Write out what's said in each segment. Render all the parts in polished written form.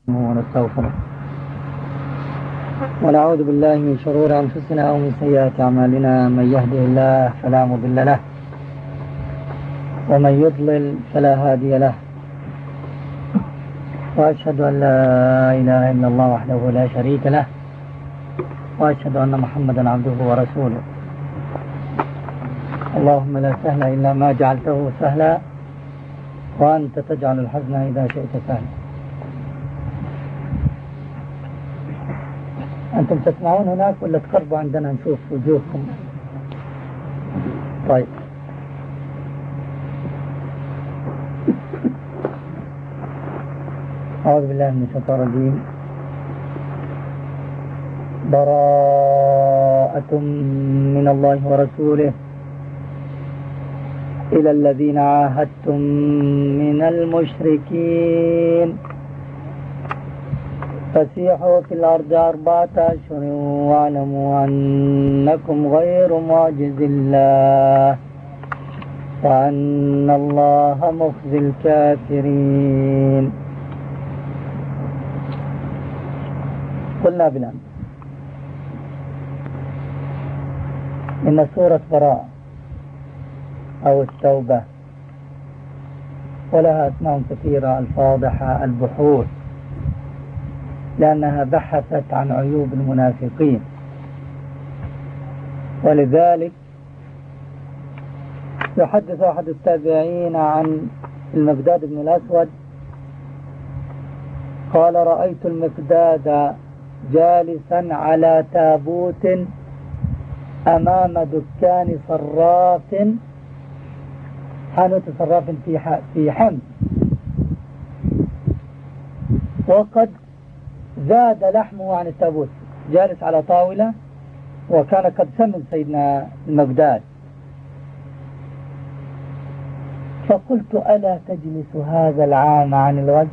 ونستغفره ونعوذ بالله من شرور أنفسنا ومن سيئات أعمالنا. من يهده الله فلا مضل له ومن يضلل فلا هادي له، وأشهد أن لا إله إلا الله وحده لا شريك له، وأشهد أن محمدا عبده ورسوله. اللهم لا سهل إلا ما جعلته سهلا، وأنت تجعل الحزن إذا شئت سهلا. أنتم تسمعون هناك ولا تقربوا عندنا نشوف وجوهكم؟ طيب، أعوذ بالله من الشيطان الرجيم. براءة من الله ورسوله إلى الذين عاهدتم من المشركين فسيحوا في الأرض 4 أشهر واعلموا أنكم غير معجز الله وأن الله مخزي الكافرين. قلنا بالأمس إن سورة براءة أو التوبة ولها أسماء كثيرة: الفاضحة، البحوث، لأنها بحثت عن عيوب المنافقين. ولذلك يحدث أحد التابعين عن المقداد بن الأسود قال: رأيت المقداد جالسا على تابوت أمام دكان صراف، حانوت صراف في حمص، وقد زاد لحمه عن التابوت، جالس على طاولة، وكان قد سمن سيدنا المقداد. فقلت: ألا تجلس هذا العام عن الغزو؟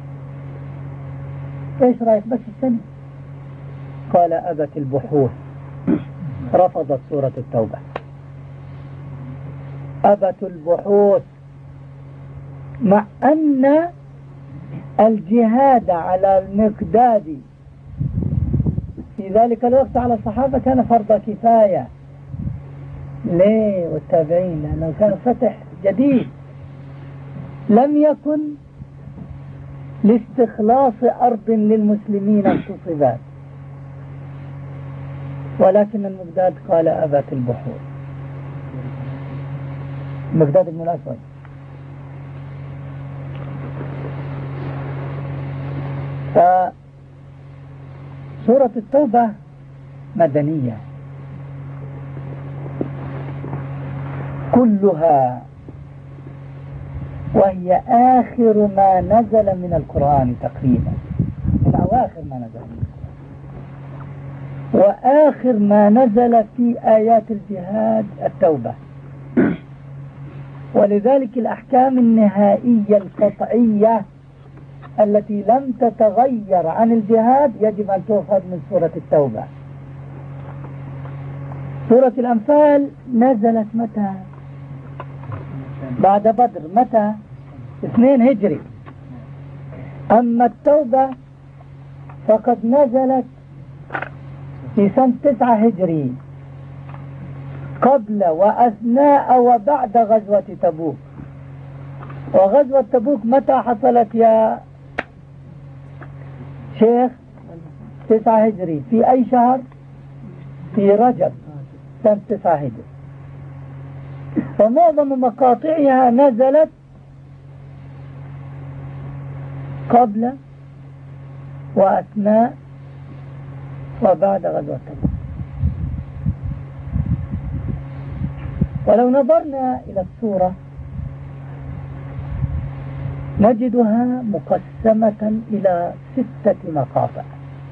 ايش رأيك بس السنة؟ قال: أبت البحوث. رفضت سورة التوبة. أبت البحوث، مع أن الجهاد على المقداد في ذلك الوقت على الصحابة كان فرض كفاية. ليه؟ والتابعين، لأنه كان فتح جديد، لم يكن لاستخلاص أرض للمسلمين اغتصبات، ولكن المقداد قال: أبت البحوث. المقداد بن الأسود. فسورة التوبة مدنية كلها، وهي آخر ما نزل من القرآن تقريبا، من أواخر ما نزل من القرآن، وآخر ما نزل في آيات الجهاد التوبة. ولذلك الأحكام النهائية القطعية التي لم تتغير عن الجهاد يجب أن تؤخذ من سورة التوبة. سورة الأنفال نزلت متى؟ بعد بدر. متى؟ 2 هجري. أما التوبة فقد نزلت في سنة 9 هجري، قبل وأثناء وبعد غزوة تبوك. وغزوة تبوك متى حصلت يا شيخ؟ 9 هجري. في أي شهر؟ في رجب سنة 9 هجري. فمعظم مقاطعها نزلت قبل وأثناء وبعد غزوة تبوك. ولو نظرنا إلى السورة نجدها مقسمة إلى 6 مقاطع.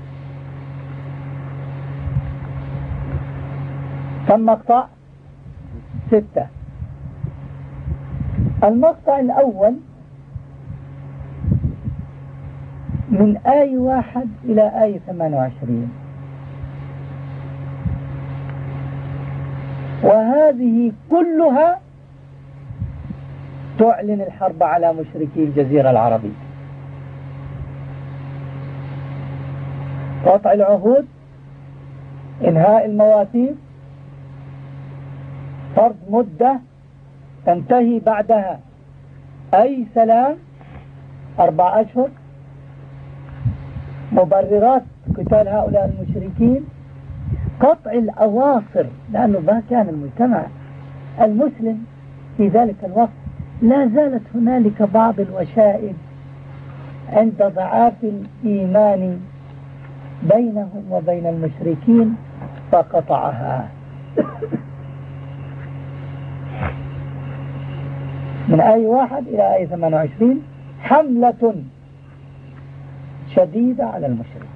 كم مقطع؟ 6. المقطع الأول من آية 1 إلى آية 28، وهذه كلها تعلن الحرب على مشركي الجزيرة العربية. قطع العهود، إنهاء المواثيق، فرض مدة تنتهي بعدها أي سلام 4 أشهر، مبررات قتال هؤلاء المشركين، قطع الأواصر، لأنه ما كان المجتمع المسلم في ذلك الوقت لا زالت هنالك بعض الوشائج عند ضعاف الإيمان بينهم وبين المشركين فقطعها. من آية 1 إلى آية 28 حملة شديدة على المشرك.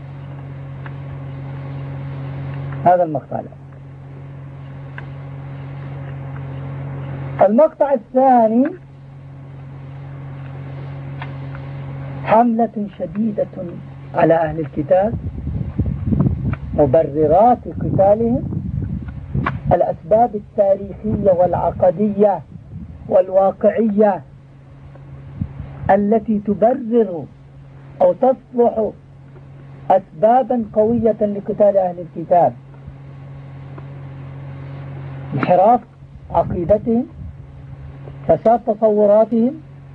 هذا المقطع الأول. المقطع الثاني حملة شديدة على أهل الكتاب، مبررات قتالهم، الأسباب التاريخية والعقدية والواقعية التي تبرر أو تصلح أسبابا قوية لقتال أهل الكتاب: انحراف عقيدتهم، فساد تصوراتهم،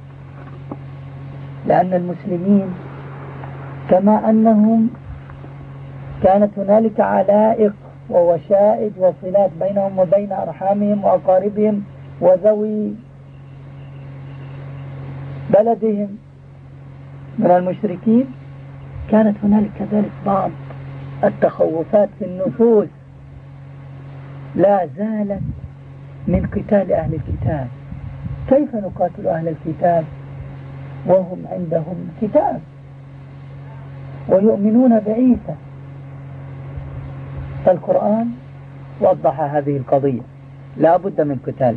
لأن المسلمين كما أنهم كانت هنالك علائق ووشائج وصلات بينهم وبين أرحامهم وأقاربهم وذوي بلدهم من المشركين، كانت هنالك كذلك بعض التخوفات في النفوس لا زالت من قتال أهل الكتاب. كيف نقاتل أهل الكتاب وهم عندهم كتاب ويؤمنون بعيسى؟ فالقرآن وضح هذه القضية، لا بد من قتاله،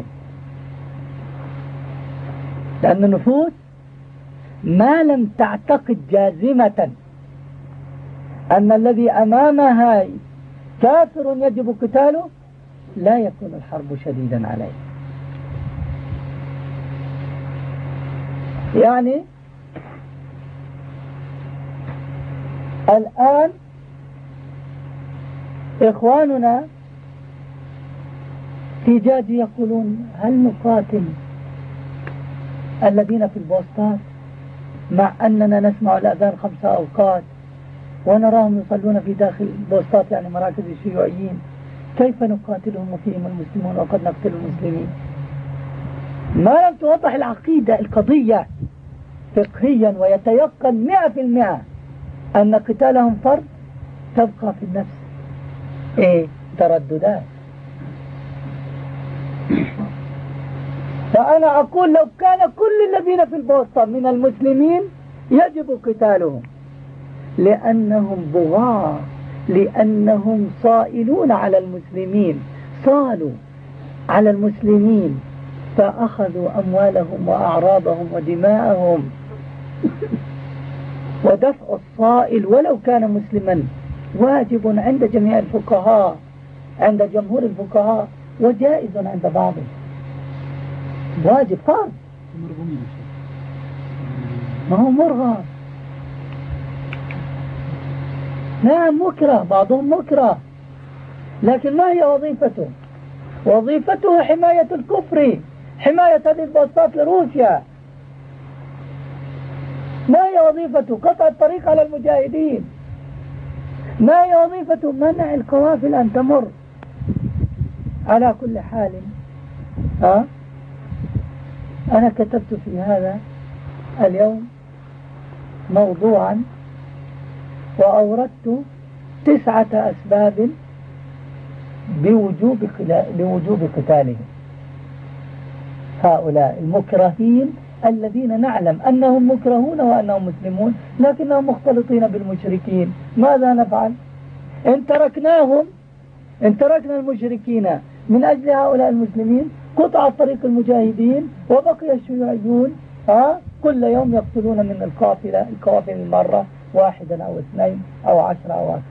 لأن النفوس ما لم تعتقد جازمة أن الذي أمامها كافر يجب قتاله لا يكون الحرب شديدا عليه. يعني الآن إخواننا في جاجي يقولون: هل نقاتل الذين في البوسطات مع أننا نسمع الأذان 5 أوقات ونراهم يصلون في داخل البوسطات، يعني مراكز الشيوعيين؟ كيف نقاتلهم وفيهم المسلمون وقد نقتل المسلمين؟ ما لم توضح العقيدة القضية فقهيا ويتيقن 100% أن قتالهم فرض، تبقى في النفس ترددات. فأنا أقول لو كان كل الذين في البوسطة من المسلمين يجب قتالهم، لأنهم بغاة، لأنهم صائلون على المسلمين، صالوا على المسلمين فأخذوا أموالهم وأعراضهم ودماءهم. ودفع الصائل ولو كان مسلما واجب عند جميع الفقهاء، عند جمهور الفقهاء، وجائز عند بعضهم، واجب فرض. ما هو مرغم، نعم مكره، بعضهم مكره، لكن ما هي وظيفته؟ وظيفته حماية الكفر، حماية هذه البوسطات لروسيا. ما هي وظيفته؟ قطع الطريق على المجاهدين. ما هي وظيفته؟ منع القوافل أن تمر. على كل حال أنا كتبت في هذا اليوم موضوعا وأوردت 9 أسباب لوجوب قتالهم، هؤلاء المكرهين الذين نعلم أنهم مكرهون وأنهم مسلمون لكنهم مختلطين بالمشركين. ماذا نفعل؟ إن تركنا المشركين من أجل هؤلاء المسلمين، قطع طريق المجاهدين، وبقي الشيوعيون كل يوم يقتلون من القوافل المرة 1 أو 2 أو 10 أو أكثر.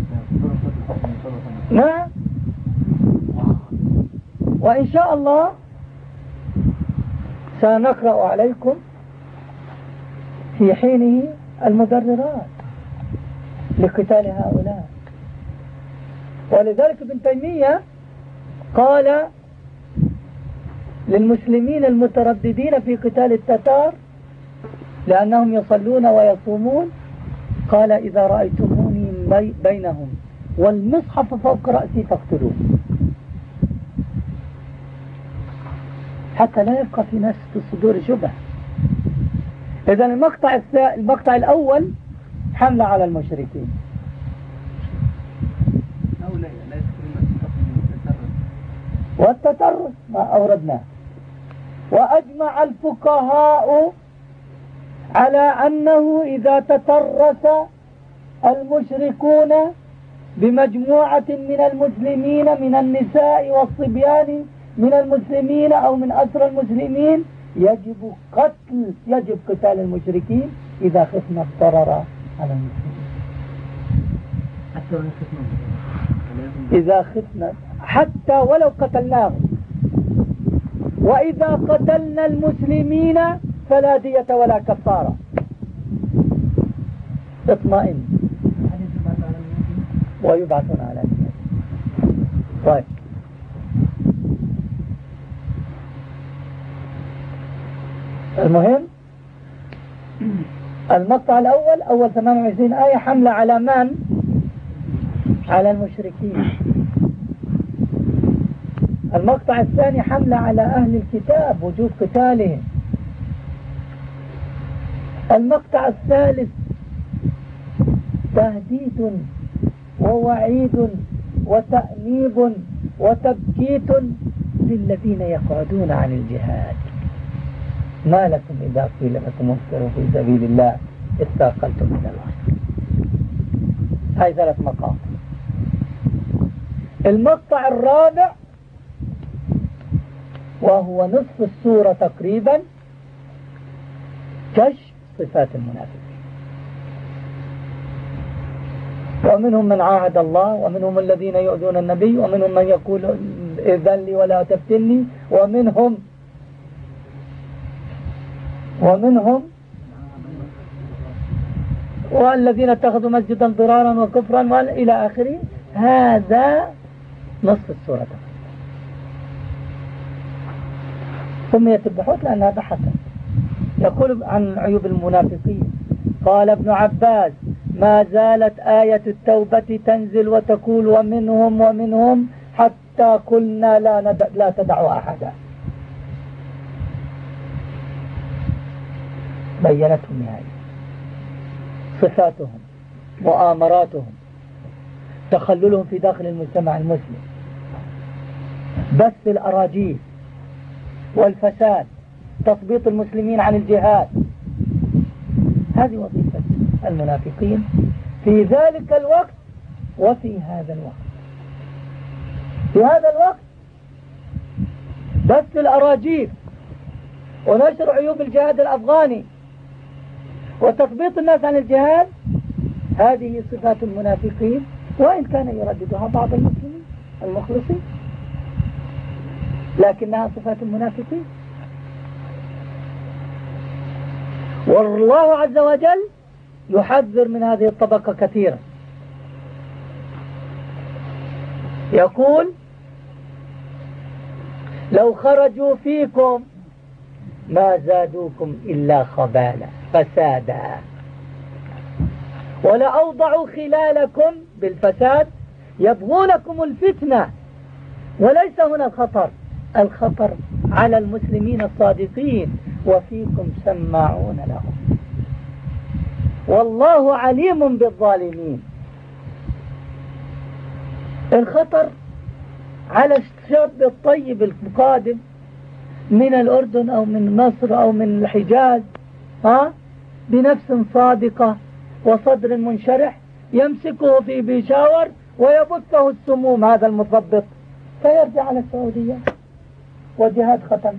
نعم، وإن شاء الله سنقرأ عليكم في حينه المبررات لقتال هؤلاء. ولذلك ابن تيمية قال للمسلمين المترددين في قتال التتار لأنهم يصلون ويصومون، قال إذا رأيتموني بينهم والمصحف فوق رأسي فاقتلوه، حتى لا يبقى في ناس في الصدور شبه. إذا المقطع الأول حملة على المشركين، والتترس ما أوردناه. وأجمع الفقهاء على أنه إذا تترس المشركون بمجموعة من المسلمين من النساء والصبيان من المسلمين أو من أسرى المسلمين يجب قتال المشركين إذا خفنا الضرر على المسلمين، إذا خفنا حتى ولو قتلناهم. وإذا قتلنا المسلمين فلا دية ولا كفارة. اطمئن ويبعثون على الناس. طيب، المهم المقطع الأول أول 28 آية حملة على من؟ على المشركين. المقطع الثاني حملة على أهل الكتاب وجوب قتالهم. المقطع الثالث تهديد ووعيد وتأنيب وتبكيت للذين يقعدون عن الجهاد. ما لكم إذا قيل لكم انفروا في سبيل الله استاقلتم من الأرض. هاي 3 مقاطع. المقطع الرابع وهو نصف السورة تقريبا كشف صفات المنافقين. ومنهم من عاهد الله، ومنهم الذين يؤذون النبي، ومنهم من يقول إذن لي ولا تفتني، ومنهم والذين اتخذوا مسجدا ضرارا وكفرا إلى آخره. هذا نصف السورة. سميت البحوث لأنها بحثت. يقول عن عيوب المنافقين قال ابن عباس ما زالت آية التوبة تنزل وتقول ومنهم حتى قلنا لا تدعوا أحدا. بينتهم نهاية صفاتهم، مؤامراتهم، تخللهم في داخل المجتمع المسلم، بث الأراجيل والفساد، تثبيط المسلمين عن الجهاد. هذه وظيفة المنافقين في ذلك الوقت وفي هذا الوقت. في هذا الوقت بث الأراجيل ونشر عيوب الجهاد الأفغاني وتثبيط الناس عن الجهاد. هذه صفات المنافقين، وإن كان يرددها بعض المسلمين المخلصين، لكنها صفات المنافقين. والله عز وجل يحذر من هذه الطبقة كثيرا. يقول لو خرجوا فيكم ما زادوكم إلا خبالا فسادا ولأوضعوا خلالكم بالفساد يبغونكم الفتنة. وليس هنا الخطر على المسلمين الصادقين وفيكم سماعون لهم والله عليم بالظالمين. الخطر على الشاب الطيب القادم من الأردن أو من مصر أو من الحجاز بنفس صادقة وصدر منشرح يمسكه في بيشاور ويبثه السموم هذا المثبط فيرجع على السعودية والجهاد ختم.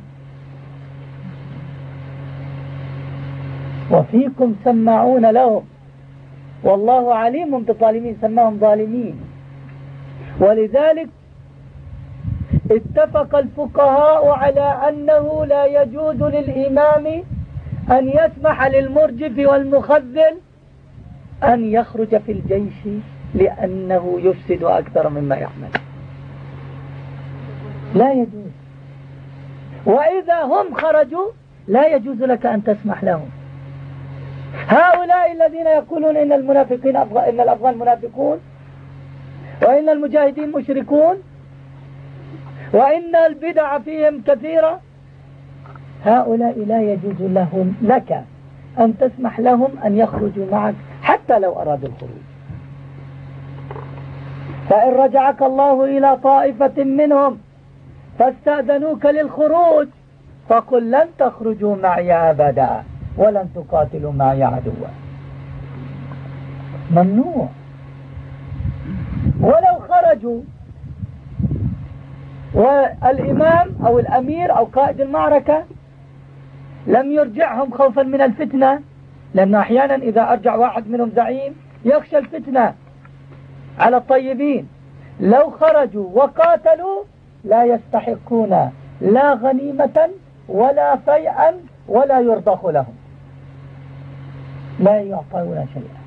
وفيكم سماعون لهم والله عليم بالظالمين، سماهم ظالمين. ولذلك اتفق الفقهاء على أنه لا يجوز للإمام أن يسمح للمرجف والمخذل أن يخرج في الجيش لأنه يفسد أكثر مما يعمل، لا يجوز. وإذا هم خرجوا لا يجوز لك أن تسمح لهم. هؤلاء الذين يقولون إن المنافقين إن الأفغان منافقون، وإن المجاهدين مشركون، وإن البدع فيهم كثيرة، هؤلاء لا يجوز لهم لك أن تسمح لهم أن يخرجوا معك حتى لو أرادوا الخروج. فإن رجعك الله إلى طائفة منهم فاستأذنوك للخروج فقل لن تخرجوا معي أبدا ولن تقاتلوا معي عدوا. ممنوع. ولو خرجوا والإمام أو الأمير أو قائد المعركة لم يرجعهم خوفا من الفتنة، لأن أحيانا إذا أرجع واحد منهم زعيم يخشى الفتنة على الطيبين، لو خرجوا وقاتلوا لا يستحقون لا غنيمة ولا فيئا ولا يرضخ لهم، لا يعطون شيئا.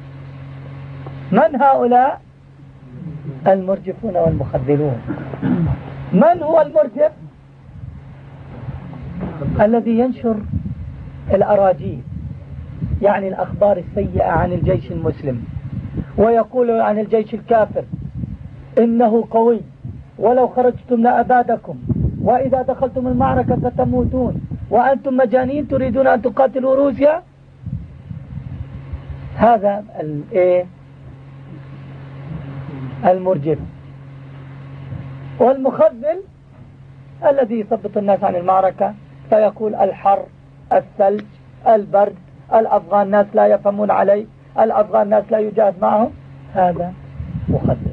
من هؤلاء؟ المرجفون والمخذلون. من هو المرجف؟ الذي ينشر الأراجيل، يعني الأخبار السيئة عن الجيش المسلم، ويقول عن الجيش الكافر إنه قوي ولو خرجتم لأبادكم، وإذا دخلتم المعركة ستموتون، وأنتم مجانين تريدون أن تقاتلوا روسيا. هذا المرجف. والمخذل الذي يثبط الناس عن المعركة فيقول الحر، الثلج، البرد، الأفغان ناس لا يفهمون علي، الأفغان ناس لا يجاهد معهم، هذا مخذل.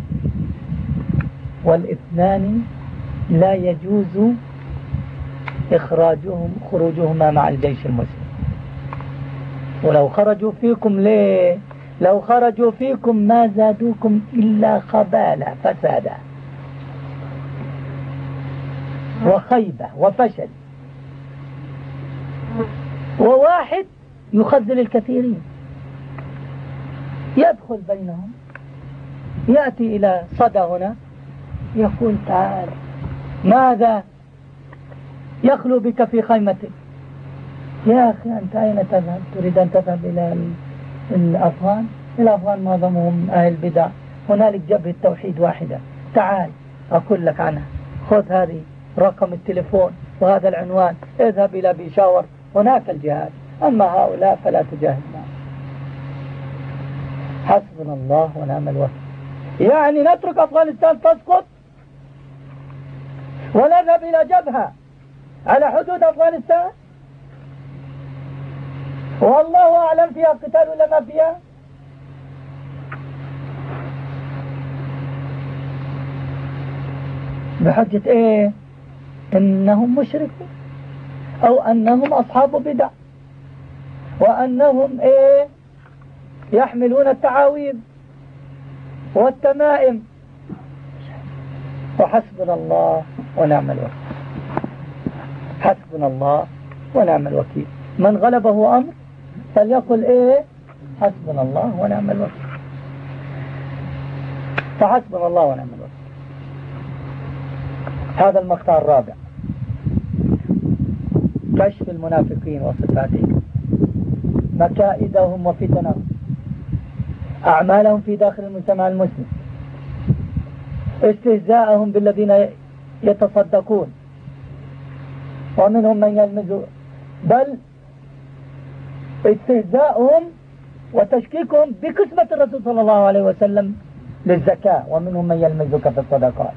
والاثنان لا يجوز خروجهما مع الجيش المسلم. ولو خرجوا فيكم ليه؟ لو خرجوا فيكم ما زادوكم إلا خبالة فسادا وخيبة وفشل. وواحد يخذل الكثيرين، يدخل بينهم، يأتي إلى صدى هنا يقول تعال ماذا؟ يخلو بك في خيمتك. يا أخي أنت أين تذهب؟ تريد أن تذهب إلى الأفغان؟ الأفغان معظمهم أهل بدع، هنالك جبهة توحيد واحدة، تعال أقول لك عنها، خذ هذه رقم التليفون وهذا العنوان، اذهب إلى بيشاور، هناك الجهاد. أما هؤلاء فلا تجاهد معهم. حسبنا الله ونعم الوكيل. يعني نترك أفغانستان تسقط ونذهب إلى جبهة على حدود أفغانستان والله أعلم فيها قتال ولا ما فيها؟ بحجة إيه؟ إنهم مشركون، أو أنهم أصحاب بدع، وأنهم إيه؟ يحملون التعاويذ والتمائم. وحسبنا الله ونعم الوكيل. حسبنا الله ونعم الوكيل. من غلبه أمر فليقل إيه؟ حسبنا الله ونعم الوكيل. فحسبنا الله ونعم الوكيل. هذا المقطع الرابع، كشف المنافقين وصفاتهم، مكائدهم وفتنهم، أعمالهم في داخل المجتمع المسلم، استهزاءهم بالذين يتصدقون ومنهم من يلمز، بل استهزاءهم وتشكيكهم بقسمة الرسول صلى الله عليه وسلم للزكاة، ومنهم من يلمزك في الصدقات.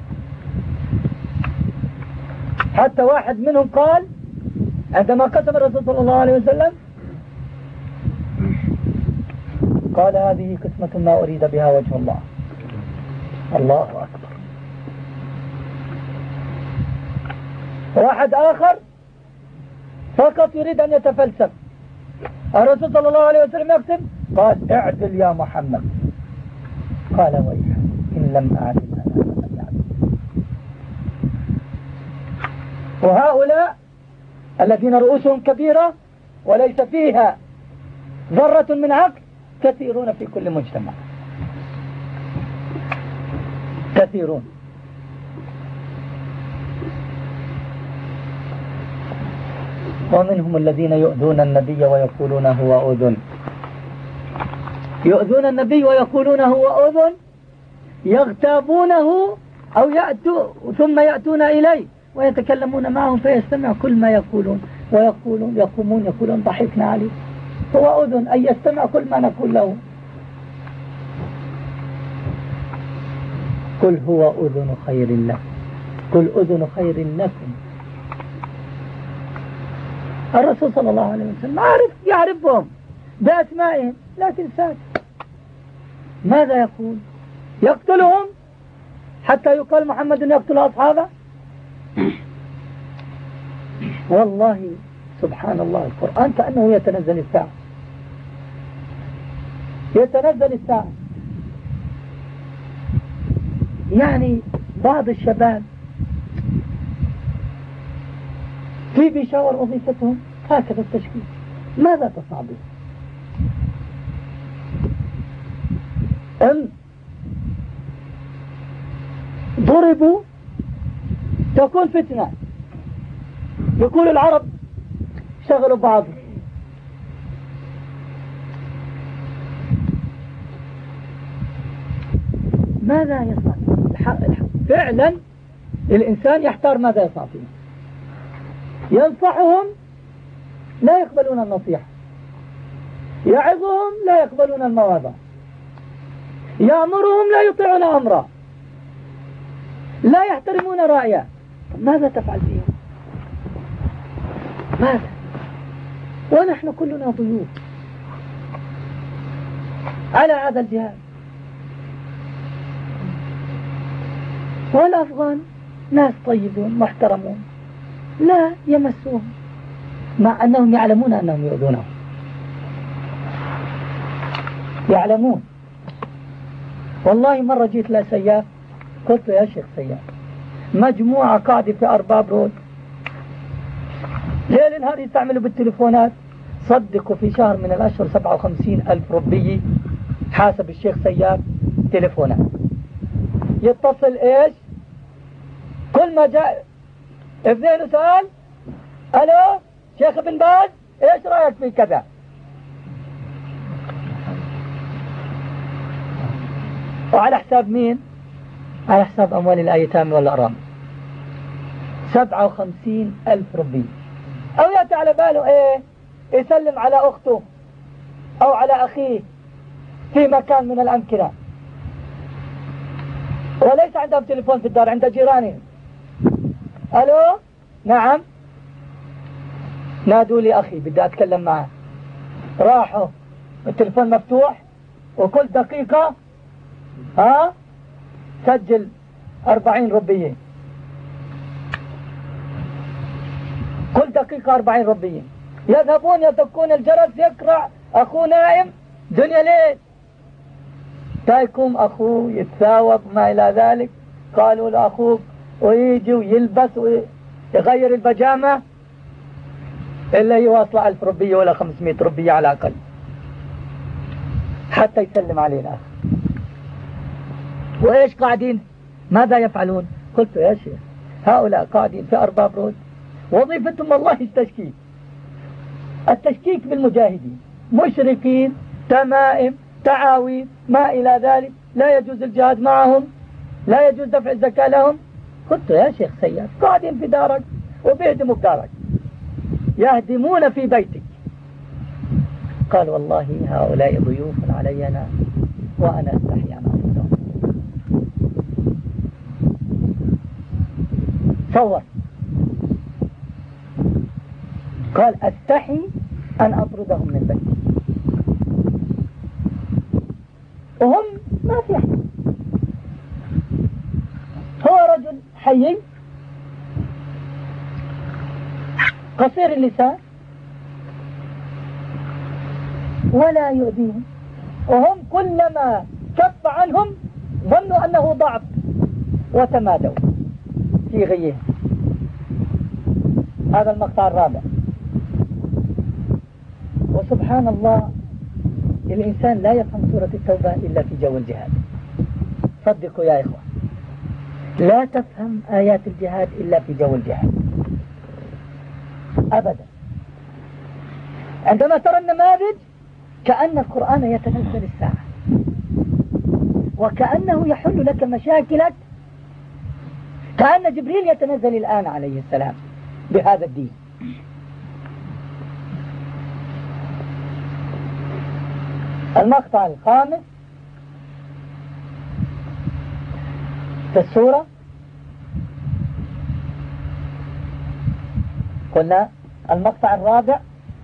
حتى واحد منهم قال عندما قسم الرسول صلى الله عليه وسلم قال هذه قسمة ما أريد بها وجه الله. الله أكبر. واحد آخر فقط يريد أن يتفلسف. الرسول صلى الله عليه وسلم يقسم قال اعدل يا محمد، قال ويحك إن لم أعدل أنا فمن يعدل. وهؤلاء الذين رؤوسهم كبيرة وليس فيها ذرة من عقل كثيرون في كل مجتمع، كثيرون. ومنهم الذين يؤذون النبي ويقولون هو أذن، يؤذون النبي ويقولون هو أذن، يغتابونه أو يأتوا ثم يأتون إليه ويتكلمون معهم فيستمع كل ما يقولون، ويقولون يقومون يقولون ضحكنا عليه، هو أذن أي يستمع كل ما نقول له. قل هو أذن خير لكم، قل أذن خير لكم. الرسول صلى الله عليه وسلم يعرفهم بأسمائهم لكن ساكت. ماذا يقول؟ يقتلهم حتى يقال محمد يقتل أصحابه. والله سبحان الله القرآن كأنه يتنزل الساعة، يتنزل الساعة. يعني بعض الشباب في بيشاور وظيفتهم هكذا التشكيل، ماذا تصنع به؟ ضربوا تكون فتنة، يقول العرب شغلوا بعض. ماذا يصنع؟ فعلا الإنسان يحتار ماذا يصنع فيه. ينصحهم لا يقبلون النصيحة، يعظهم لا يقبلون المواعظ، يأمرهم لا يطيعون أمره، لا يحترمون رأيه. ماذا تفعل فيهم؟ ماذا؟ ونحن كلنا ضيوف على هذا الجهاد. والأفغان ناس طيبون محترمون لا يمسوهم، مع أنهم يعلمون أنهم يؤذونهم، يعلمون. والله مرة جيت لسياف قلت يا شيخ سياف، مجموعة قاعدة في أرباب رود ليل نهار يستعملوا بالتليفونات، صدقوا في شهر من الأشهر 57,000 ربية حاسب الشيخ سياف تليفونات. يتصل إيش؟ كل ما جاء اثنين سؤال، ألو شيخ ابن باز إيش رأيك في كذا؟ وعلى حساب مين؟ على حساب أموال الأيتام والأرامل. 57,000 ربية. أو يأتي على باله إيه؟ يسلم على أخته أو على أخيه في مكان من الأمكنة، وليس عندهم تليفون في الدار، عند جيرانهم. ألو نعم، نادوا لي أخي بدي أتكلم معه، راحوا التليفون مفتوح وكل دقيقة سجل 40 ربية، كل دقيقة 40 ربية. يذهبون يدقون الجرس، يقرع أخوه نائم دنيا ليل، تايكم أخوه يتثاوب ما إلى ذلك. قالوا لأخوك ويجي ويلبس ويغير البجامة إلا يواصل 1000 ربية ولا 500 ربية على الأقل حتى يسلم عليه الأخ. وإيش قاعدين ماذا يفعلون؟ قلت يا شيخ هؤلاء قاعدين في أرباب رود وظيفتهم والله التشكيك، التشكيك بالمجاهدين، مشركين تمائم تعاويذ ما إلى ذلك، لا يجوز الجهاد معهم، لا يجوز دفع الزكاة لهم. قلت يا شيخ سيد قاعدين في دارك وبيهدموا بدارك، يهدمون في بيتك. قال والله هؤلاء ضيوف علينا وأنا أستحي أن أطردهم. تصور، قال أستحي أن أطردهم من بيتي وهم ما في أحد. هو رجل حي قصير اللسان ولا يؤذيهم، وهم كلما كف عنهم ظنوا أنه ضعف وتمادوا في غيهم. هذا المقطع الرابع. وسبحان الله الإنسان لا يفهم سورة التوبة إلا في جو الجهاد. صدقوا يا إخوة، لا تفهم آيات الجهاد إلا في جو الجهاد أبدا. عندما ترى النماذج كأن القرآن يتنزل الساعة، وكأنه يحل لك مشاكلك، كأن جبريل يتنزل الآن عليه السلام بهذا الدين. المقطع الخامس في السورة، قلنا المقطع الرابع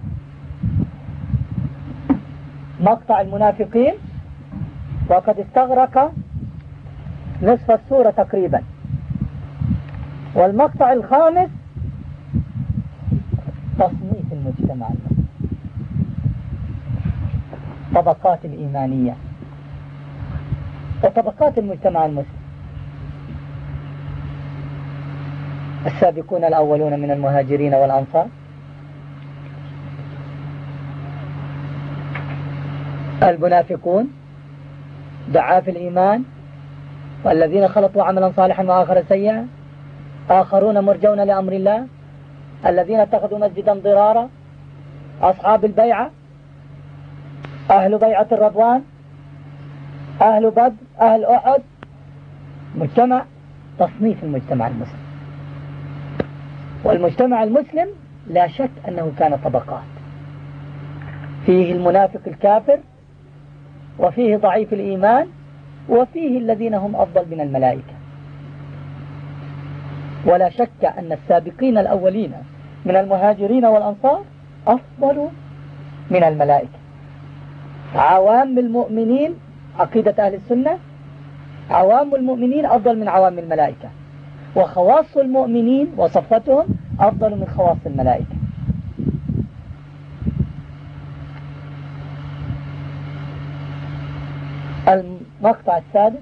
مقطع المنافقين، وقد استغرق نصف السورة تقريبا. والمقطع الخامس تصنيف المجتمع، طبقات الإيمانية وطبقات المجتمع المسلم. السابقون الأولون من المهاجرين والأنصار، المنافقون، ضعاف الإيمان، والذين خلطوا عملا صالحا وآخر سيئا، آخرون مرجون لأمر الله، الذين اتخذوا مسجدا ضرارا، أصحاب البيعة، أهل بيعة الرضوان، أهل بدر، أهل أحد. مجتمع، تصنيف المجتمع المسلم. والمجتمع المسلم لا شك أنه كان طبقات، فيه المنافق الكافر، وفيه ضعيف الإيمان، وفيه الذين هم أفضل من الملائكة. ولا شك أن السابقين الأولين من المهاجرين والأنصار أفضل من الملائكة. عوام المؤمنين، عقيدة أهل السنة، عوام المؤمنين أفضل من عوام الملائكة، وخواص المؤمنين وصفتهم أفضل من خواص الملائكة. المقطع السادس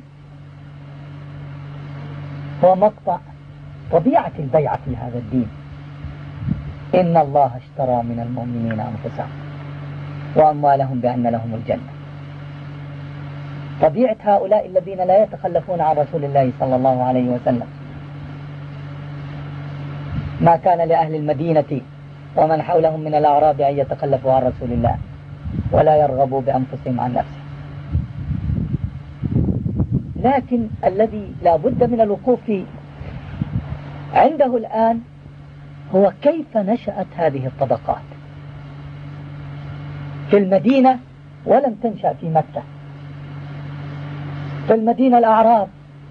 هو مقطع طبيعة البيعة في هذا الدين. إن الله اشترى من المؤمنين أنفسهم وأموالهم بأن لهم الجنة. طبيعة هؤلاء الذين لا يتخلفون عن رسول الله صلى الله عليه وسلم. ما كان لأهل المدينة ومن حولهم من الأعراب أن يتخلفوا عن رسول الله ولا يرغبوا بأنفسهم عن نفسه. لكن الذي لا بد من الوقوف عنده الآن هو كيف نشأت هذه الطبقات في المدينة، ولم تنشأ في مكة. في المدينة الأعراب،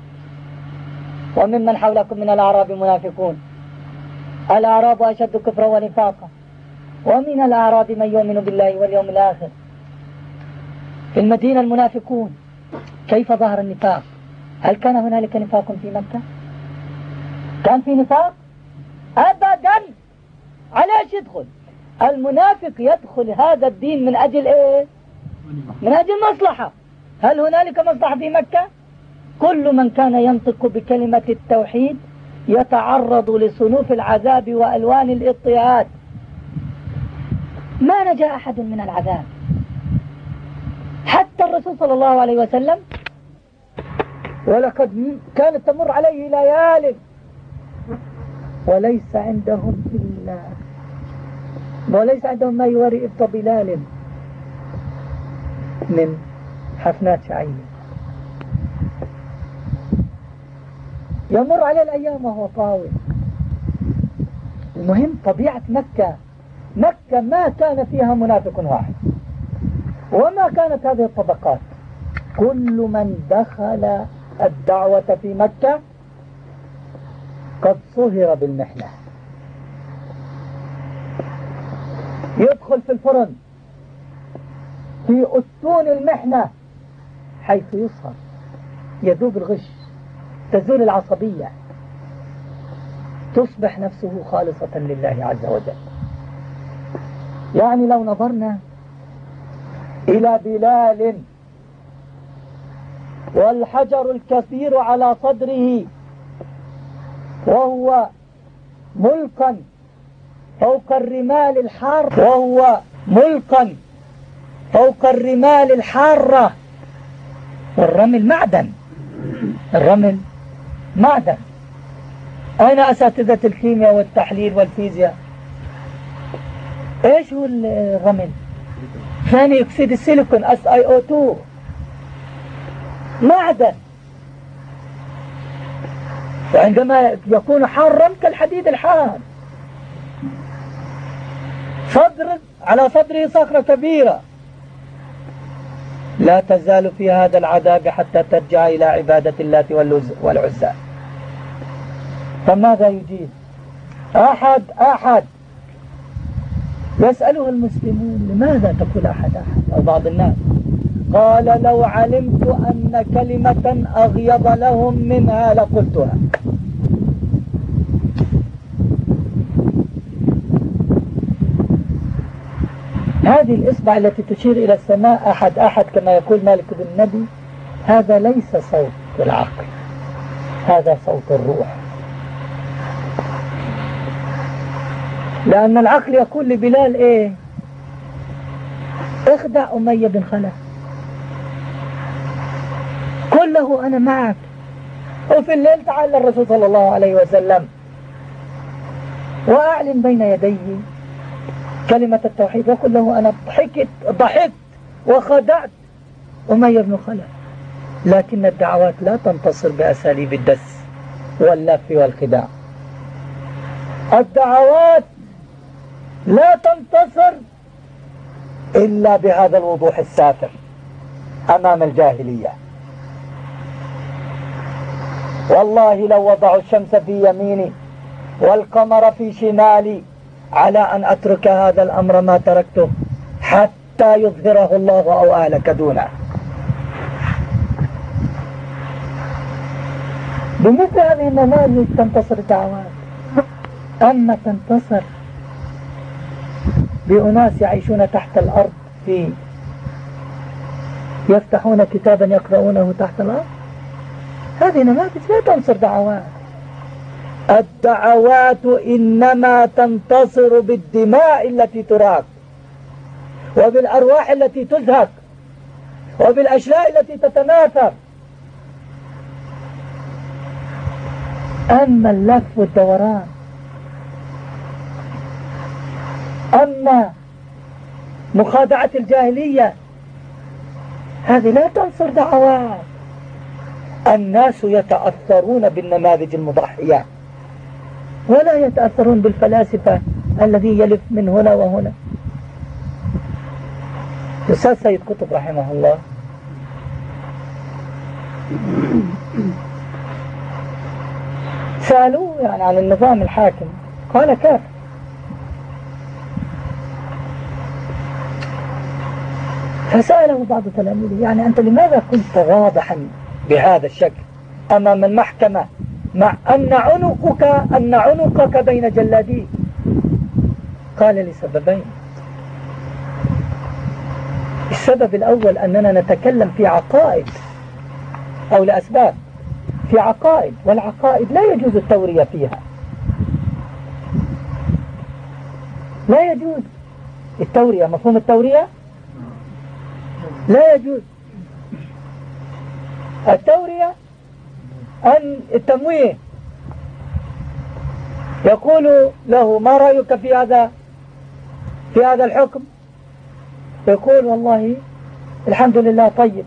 وممن حولكم من الأعراب منافقون، الأعراب أشد كفرا ونفاقا، ومن الأعراب من يؤمن بالله واليوم الآخر. في المدينة المنافقون. كيف ظهر النفاق؟ هل كان هنالك نفاق في مكة؟ كان في نفاق؟ أبدا. علاش يدخل المنافق؟ يدخل هذا الدين من أجل إيه؟ من أجل مصلحة. هل هنالك مصلحة في مكة؟ كل من كان ينطق بكلمة التوحيد يتعرض لصنوف العذاب وألوان الاضطهاد. ما نجا أحد من العذاب. حتى الرسول صلى الله عليه وسلم، ولقد كانت تمر عليه ليال وليس عندهم ما يواري إبط بلال من حفنات شعير. يمر عليه الأيام وهو طاوي. المهم طبيعة مكة ما كان فيها منافق واحد، وما كانت هذه الطبقات. كل من دخل الدعوة في مكة قد صهر بالمحنة. يدخل في الفرن في أسطول المحنة حيث يصهر، يذوب الغش، تزول العصبية، تصبح نفسه خالصة لله عز وجل. يعني لو نظرنا إلى بلال والحجر الكثير على صدره وهو ملقا فوق الرمال الحار، وهو ملقا فوق الرمال الحارة. والرمل معدن، الرمل معدن. أين أساتذة الكيمياء والتحليل والفيزياء؟ إيش هو الرمل؟ ثاني أكسيد السيليكون SiO2 معدن، وعندما يكون حارا كالحديد الحار. فاضرب على صدره صخرة كبيرة، لا تزال في هذا العذاب حتى ترجع إلى عبادة اللات والعزى. فماذا يجيب؟ أحد يسأله المسلمون: لماذا تقول أحد أو بعض الناس؟ قال: لو علمت أن كلمة أغيض لهم منها لقلتها. هذه الإصبع التي تشير إلى السماء أحد كما يقول مالك بن النبي، هذا ليس صوت العقل، هذا صوت الروح. لأن العقل يقول لبلال إيه؟ اخدع أمية بن خلف، قل له أنا معك. وفي الليل تعالى الرسول صلى الله عليه وسلم وأعلن بين يديه كلمة التوحيد، وقل له أنا ضحكت وخدعت أمية بن خلف. لكن الدعوات لا تنتصر بأساليب الدس واللف والخداع. الدعوات لا تنتصر إلا بهذا الوضوح السافر أمام الجاهلية. والله لو وضعوا الشمس في يميني والقمر في شمالي على أن أترك هذا الأمر ما تركته حتى يظهره الله أو أهلك دونه. بمثل هذه النماذج تنتصر الدعوات. أما تنتصر بأناس يعيشون تحت الأرض، يفتحون كتابا يقرؤونه تحت الأرض، هذه نماذج لا تنصر دعوات. الدعوات إنما تنتصر بالدماء التي تراق، وبالأرواح التي تزهق، وبالأشلاء التي تتناثر. أما اللف والدوران، أما مخادعة الجاهلية، هذه لا تنصر دعوات. الناس يتأثرون بالنماذج المضحية ولا يتأثرون بالفلاسفة الذي يلف من هنا وهنا. الأستاذ سيد قطب رحمه الله سألوه يعني عن النظام الحاكم، قال كافر. فسأله بعض تلاميذه: يعني أنت لماذا كنت واضحا بهذا الشكل أمام المحكمة مع أن عنقك بين جلاديك؟ قال: لسببين. السبب الأول أننا نتكلم في عقائد، أو لأسباب في عقائد، والعقائد لا يجوز التورية فيها، لا يجوز التورية. مفهوم التورية؟ لا يجوز التورية. أن التمويه يقول له: ما رأيك في هذا الحكم؟ يقول: والله الحمد لله طيب،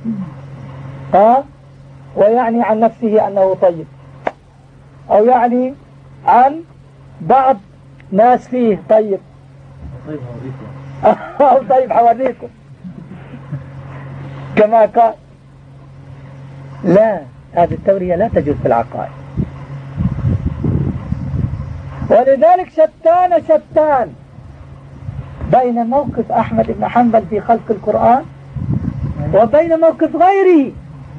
ويعني عن نفسه أنه طيب، أو يعني عن بعض ناس فيه طيب، أو طيب حوريكم كما قال. لا، هذه التورية لا تجوز في العقائد. ولذلك شتان بين موقف أحمد بن حنبل في خلق القرآن وبين موقف غيره.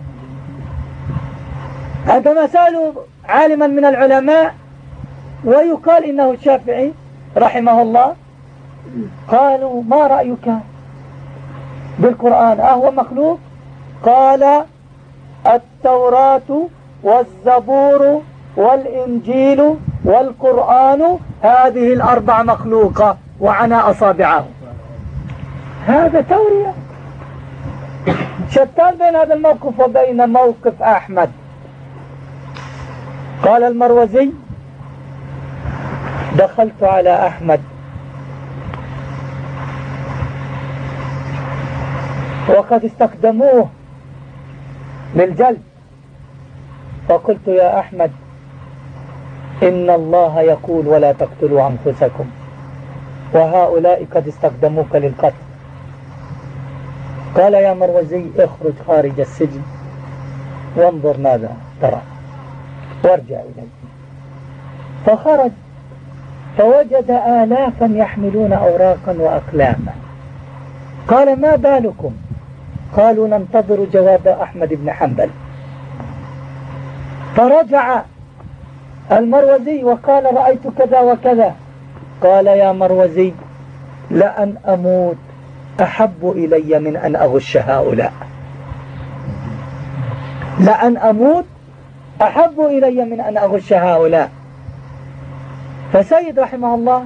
عندما سألوا عالما من العلماء ويقال إنه الشافعي رحمه الله، قالوا: ما رأيك بالقرآن؟ أهو مخلوق؟ قال: التوراة والزبور والإنجيل والقرآن هذه الأربع مخلوقة وعنى أصابعه. هذا تورية. شتان بين هذا الموقف وبين موقف أحمد. قال المروزي: دخلت على أحمد وقد استخدموه للجلد، فقلت: يا أحمد، إن الله يقول: ولا تقتلوا أنفسكم، وهؤلاء قد استخدموك للقتل. قال: يا مروزي، اخرج خارج السجن وانظر ماذا ترى وارجع إليه. فخرج فوجد آلافا يحملون أوراقا وأقلاما. قال: ما بالكم؟ قالوا: ننتظر جواب أحمد بن حنبل. فرجع المروزي وقال: رأيت كذا وكذا. قال: يا مروزي، لأن أموت أحب إلي من أن أغش هؤلاء. لأن أموت أحب إلي من أن أغش هؤلاء. فسيد رحمه الله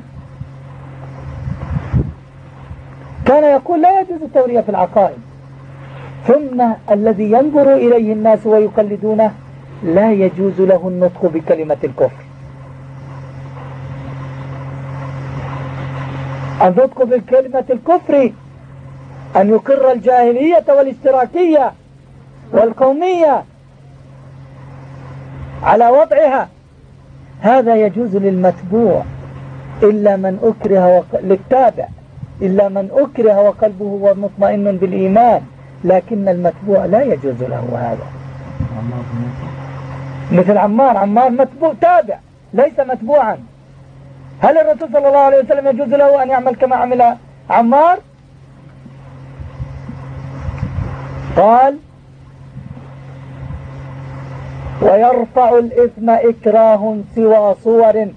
كان يقول: لا يجوز التورية في العقائد، ثم الذي ينظر إليه الناس ويقلدونه لا يجوز له النطق بكلمة الكفر. النطق بكلمة الكفر أن يقر الجاهلية والاشتراكية والقومية على وضعها، هذا يجوز للمتبوع إلا من أكره للتابع إلا من أكره وقلبه مطمئن بالإيمان، لكن المتبوع لا يجوز له هذا. مثل عمار متبوع تابع ليس متبوعا. هل الرسول صلى الله عليه وسلم يجوز له أن يعمل كما عمل عمار؟ قال: ويرفع الإثم إكراه سوى صور،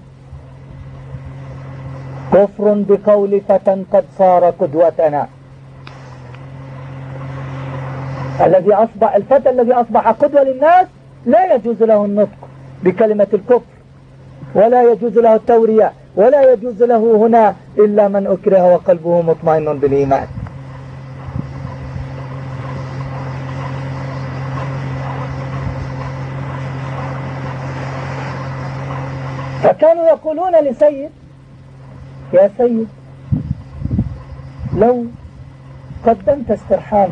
كفر بقول فتى قد صار قدوتنا. الفتى الذي أصبح قدوة للناس لا يجوز له النطق بكلمة الكفر، ولا يجوز له التورية، ولا يجوز له هنا إلا من أكره وقلبه مطمئن بالإيمان. فكانوا يقولون لسيد: يا سيد، لو قدمت استرحاما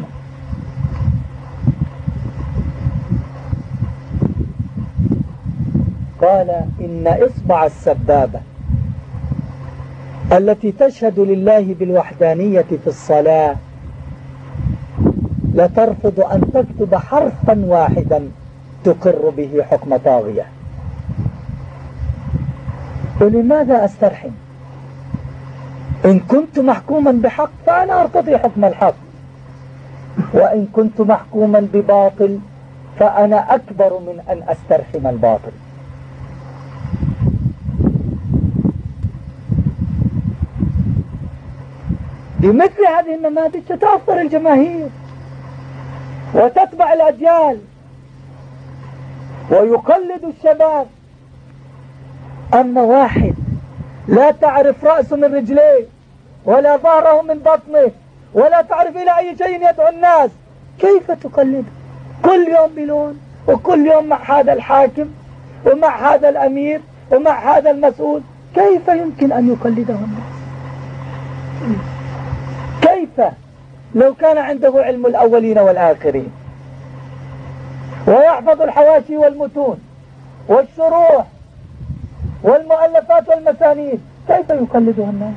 قال: إن إصبع السبابة التي تشهد لله بالوحدانية في الصلاة لترفض أن تكتب حرفا واحدا تقر به حكم طاغية، ولماذا أسترحم؟ إن كنت محكوما بحق فأنا أرتضي حكم الحق، وإن كنت محكوما بباطل فأنا أكبر من أن أسترحم الباطل. بمثل هذه النماذج تتأثر الجماهير وتتبع الأجيال ويقلد الشباب. أما واحد لا تعرف رأسه من رجليه ولا ظهره من بطنه ولا تعرف إلى أي شيء يدعو الناس، كيف تقلده؟ كل يوم بلون، وكل يوم مع هذا الحاكم ومع هذا الأمير ومع هذا المسؤول، كيف يمكن أن يقلده الناس؟ كيف لو كان عنده علم الأولين والآخرين ويحفظ الحواشي والمتون والشروح والمؤلفات والمسانيد، كيف يقلدها الناس؟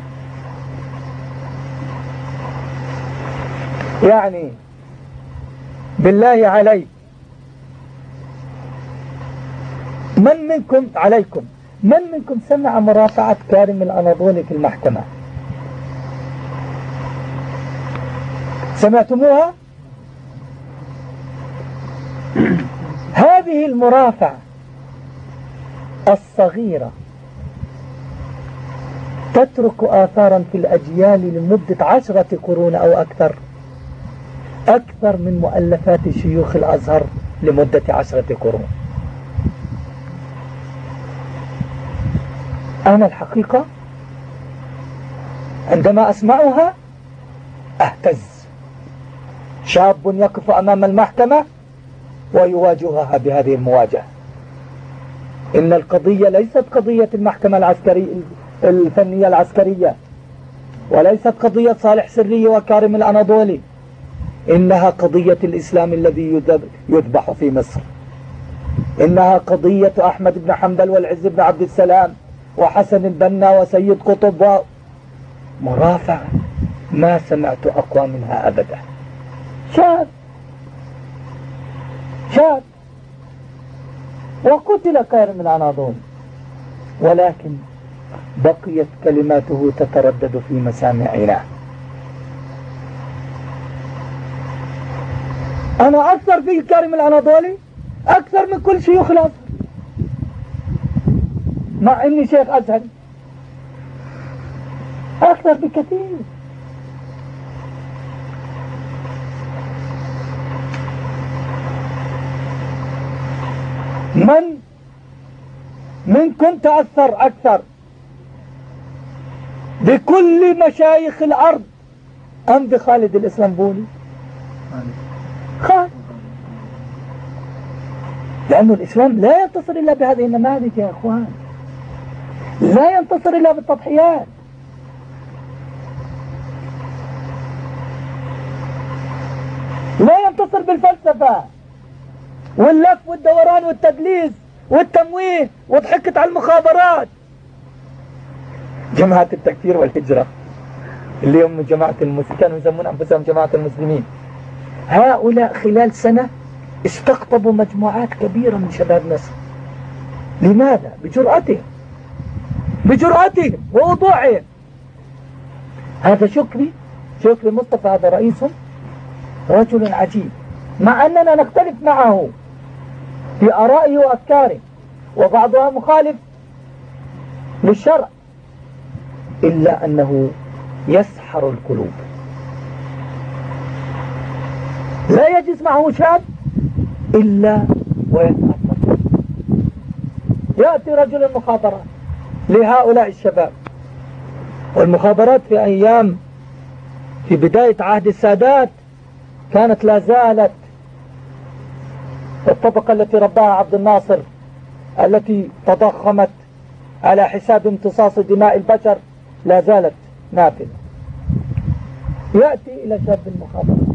يعني بالله عليك، من منكم سمع مرافعة كارم الأناضولي في المحكمة؟ سمعتموها؟ هذه المرافعة الصغيرة تترك آثارا في الأجيال لمدة 10 قرون أو أكثر من مؤلفات شيوخ الأزهر لمدة 10 قرون. أنا الحقيقة عندما أسمعها أهتز. شاب يقف أمام المحكمة ويواجهها بهذه المواجهة. إن القضية ليست قضية المحكمة العسكرية الفنية العسكرية، وليست قضية صالح سري وكارم الأناضولي، إنها قضية الإسلام الذي يذبح في مصر. إنها قضية أحمد بن حنبل والعز بن عبد السلام وحسن البنا وسيد قطب مرافعة ما سمعت أقوى منها أبدا. شاب وقتل كارم الأناضولي، ولكن بقيت كلماته تتردد في مسامعنا. أنا أكثر في كارم الأناضولي أكثر من كل شيوخ الأزهر، مع إني شيخ أزهري، أكثر بكثير. من كنت تأثر أكثر بكل مشايخ الأرض أم بخالد الإسلامبولي؟ خالد. لأنه الإسلام لا ينتصر إلا بهذه النماذج يا أخوان، لا ينتصر إلا بالتضحيات. لا ينتصر بالفلسفة واللف والدوران والتدليس والتمويه وضحكة على المخابرات. جماعة التكفير والهجرة اللي هم جماعة المسلمين، كانوا يسمون أنفسهم جماعة المسلمين، هؤلاء خلال سنة استقطبوا مجموعات كبيرة من شباب مصر. لماذا؟ بجرأتهم ووضوحهم. هذا شكري مصطفى، هذا رئيسهم، رجل عجيب، مع أننا نختلف معه في آرائه وأفكاره وبعضها مخالف للشرع، إلا أنه يسحر القلوب. لا يجلس معه شاب إلا ويتأثر. يأتي رجل المخابرات لهؤلاء الشباب، والمخابرات في بداية عهد السادات كانت لا زالت الطبقة التي رباها عبد الناصر، التي تضخمت على حساب امتصاص دماء البشر، لا زالت نافذة. يأتي إلى شاب المخابرات،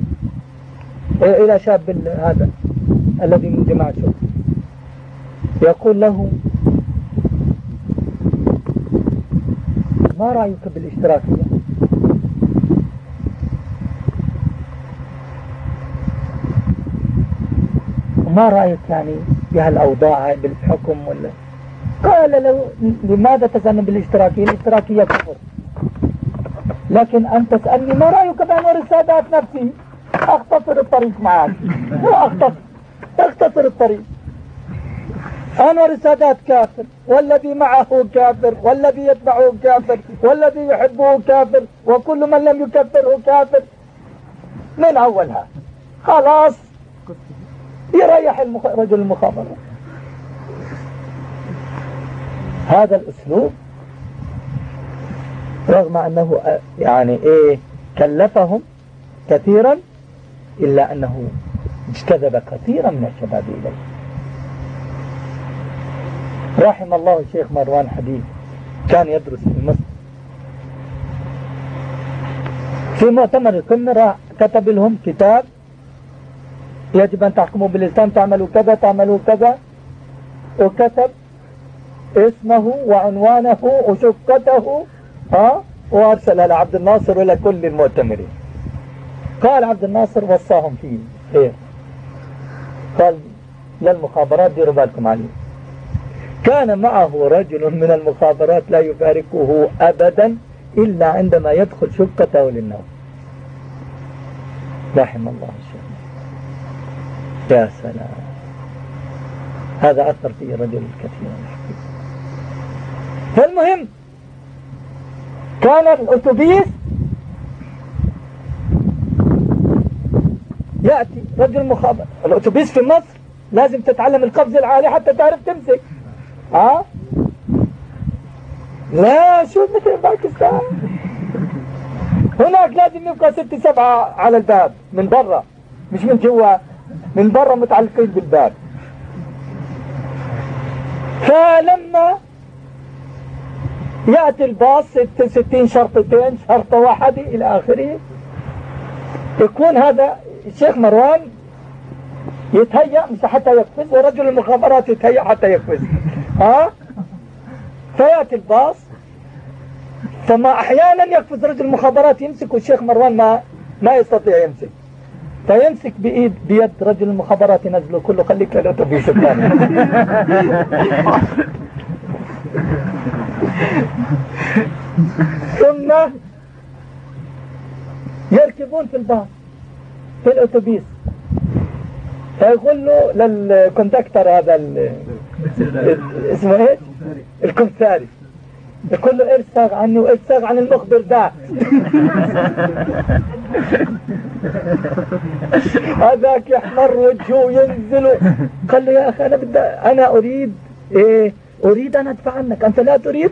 إلى شاب هذا الذي من جماعة شرطة، يقول له: ما رأيك بالاشتراكية؟ ما رأيك يعني بهالأوضاع بالحكم ولا؟ قال له: لماذا تسألني بالاشتراكية؟ الاشتراكية كفر. لكن أنت تسألني ما رأيك بأنور السادات نفسي؟ أختصر الطريق معك، اختصر الطريق. أنور السادات كافر، والذي معه كافر، والذي يتبعه كافر، والذي يحبه كافر، وكل من لم يكفره كافر. من أولها خلاص يريح رجل المخابرة. هذا الأسلوب رغم أنه يعني كلفهم كثيرا، إلا أنه اجتذب كثيرا من الشباب إليه. رحم الله الشيخ مروان حديد، كان يدرس في مصر، في مؤتمر القمة كتب لهم كتاب: يجب أن تحكموا بالإسلام، تعملوا كذا تعملوا كذا، وكتب اسمه وعنوانه وشقته وأرسلها لعبد الناصر ولكل كل المؤتمرين. قال عبد الناصر وصاهم فيه خير، قال للمخابرات ديروا بالكم عليه. كان معه رجل من المخابرات لا يفارقه أبدا إلا عندما يدخل شقته للنوم. رحم الله الشيخ. يا سلام، هذا أثر فيه رجل كثير. فالمهم كان الأتوبيس يأتي رجل مخابر. الأتوبيس في مصر لازم تتعلم القفز العالي حتى تعرف تمسك. لا شو مثل باكستان. هناك لازم يبقى 6 7 على الباب من برا، مش من جوا، من برا متعلقين بالباب. فلما يأتي الباص 66 شرطتين، شرطة واحدة إلى آخره، يكون هذا الشيخ مروان يتهيأ مش حتى يقفز، ورجل المخابرات يتهيأ حتى يقفز. فيأتي الباص، فما أحيانا يقفز رجل المخابرات يمسك، والشيخ مروان ما يستطيع يمسك، فيمسك بيد رجل المخابرات ينزله كله، خليك للأوتوبيس الثاني. ثم يركبون في الباص في الأوتوبيس، فيقول له للكوندكتر هذا اسمه ايش؟ الكمساري، يقول له ارسغ عني وارسغ عن المخبر ده. هذاك يحمر وجهه وينزل. قال له يا اخي انا اريد اريد ان ادفع عنك، انت لا تريد.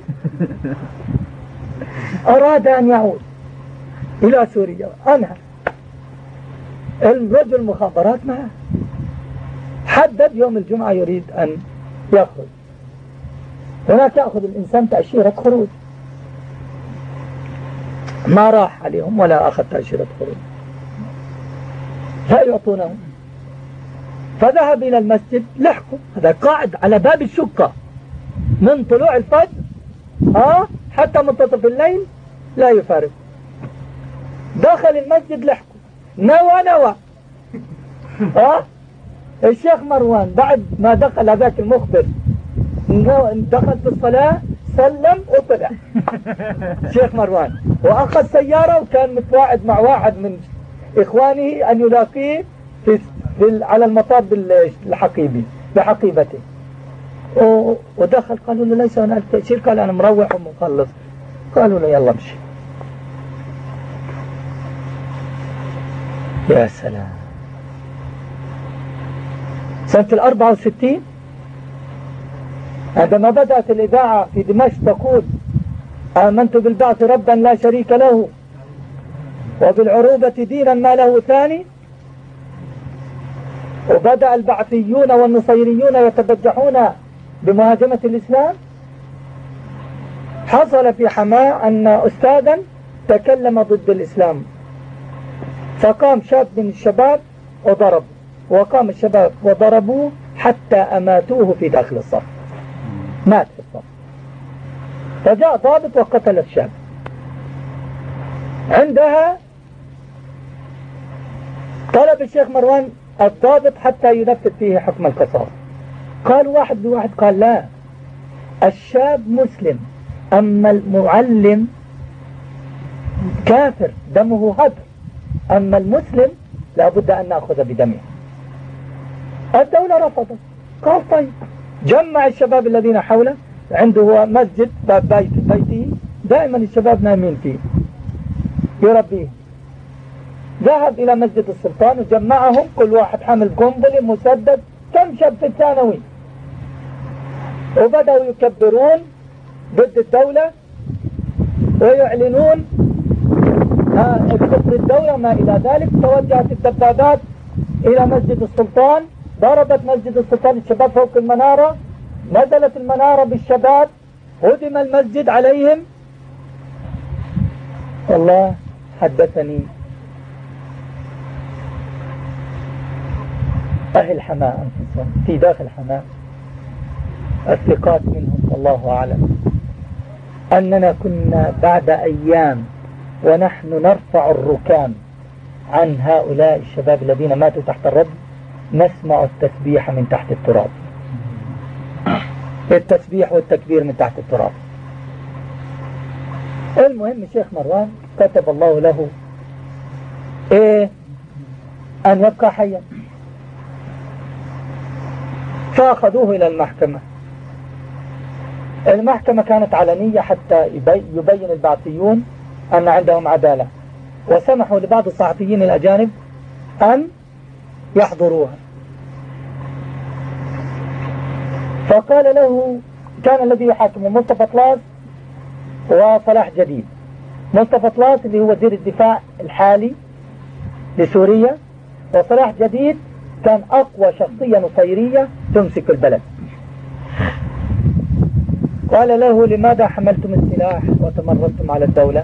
اراد ان يعود الى سوريا، انا الرجل المخابرات معه، حدد يوم الجمعة يريد ان يخرج. هناك يأخذ الإنسان تأشيرة خروج، ما راح عليهم ولا أخذ تأشيرة خروج، لا يعطونه. فذهب إلى المسجد، لحقوا، هذا قاعد على باب الشقة من طلوع الفجر حتى منتصف الليل لا يفارق. دخل المسجد، لحقوا، نوى الشيخ مروان بعد ما دخل هذاك المخبر، دخل في الصلاة، سلم وطلع شيخ مروان، وأخذ سيارة، وكان متواعد مع واحد من إخوانه أن يلاقيه على المطار بحقيبته. ودخل، قالوا له ليس هناك تأشير، قال أنا مروح ومخلص. قالوا له يلا امشي. يا سلام. سنة 64 عندما بدأت الإذاعة في دمشق تقول آمنت بالبعث ربا لا شريك له وبالعروبة دينا ما له ثاني، وبدأ البعثيون والنصيريون يتبجحون بمهاجمة الإسلام، حصل في حماة أن أستاذا تكلم ضد الإسلام، فقام شاب من الشباب وضرب، وقام الشباب وضربوه حتى أماتوه في داخل الصف، مات في الصف. فجاء ضابط وقتل الشاب. عندها طلب الشيخ مروان الضابط حتى ينفذ فيه حكم القصاص. قال واحد بواحد، قال لا، الشاب مسلم، أما المعلم كافر دمه هدر، أما المسلم لابد أن نأخذ بدمه. الدولة رفضت. قال طيب، جمع الشباب الذين حوله، عنده هو مسجد باب بيته دائما الشباب نايمين فيه يربيه. ذهب إلى مسجد السلطان وجمعهم، كل واحد حامل قنبلة مسدد، كم شاب في الثانوي، وبدأوا يكبرون ضد الدولة ويعلنون كفر الدولة وما إلى ذلك. توجهت الدبابات إلى مسجد السلطان، ضربت مسجد السلطان، الشباب فوق المنارة، نزلت المنارة بالشباب، هدم المسجد عليهم. والله حدثني أهل حماة أنفسهم في داخل حماة، الثقات منهم والله أعلم، أننا كنا بعد أيام ونحن نرفع الركام عن هؤلاء الشباب الذين ماتوا تحت الرد، نسمع التسبيح من تحت التراب، التسبيح والتكبير من تحت التراب. المهم الشيخ مروان كتب الله له أن يبقى حيا، فأخذوه إلى المحكمة. المحكمة كانت علنية حتى يبين البعثيون أن عندهم عدالة، وسمحوا لبعض الصحفيين الأجانب أن يحضروها. فقال له، كان الذي يحاكم مصطفى طلاس وصلاح جديد. مصطفى طلاس اللي هو وزير الدفاع الحالي لسوريا، وصلاح جديد كان أقوى شخصية نصيرية تمسك البلد. قال له: لماذا حملتم السلاح وتمردتم على الدولة؟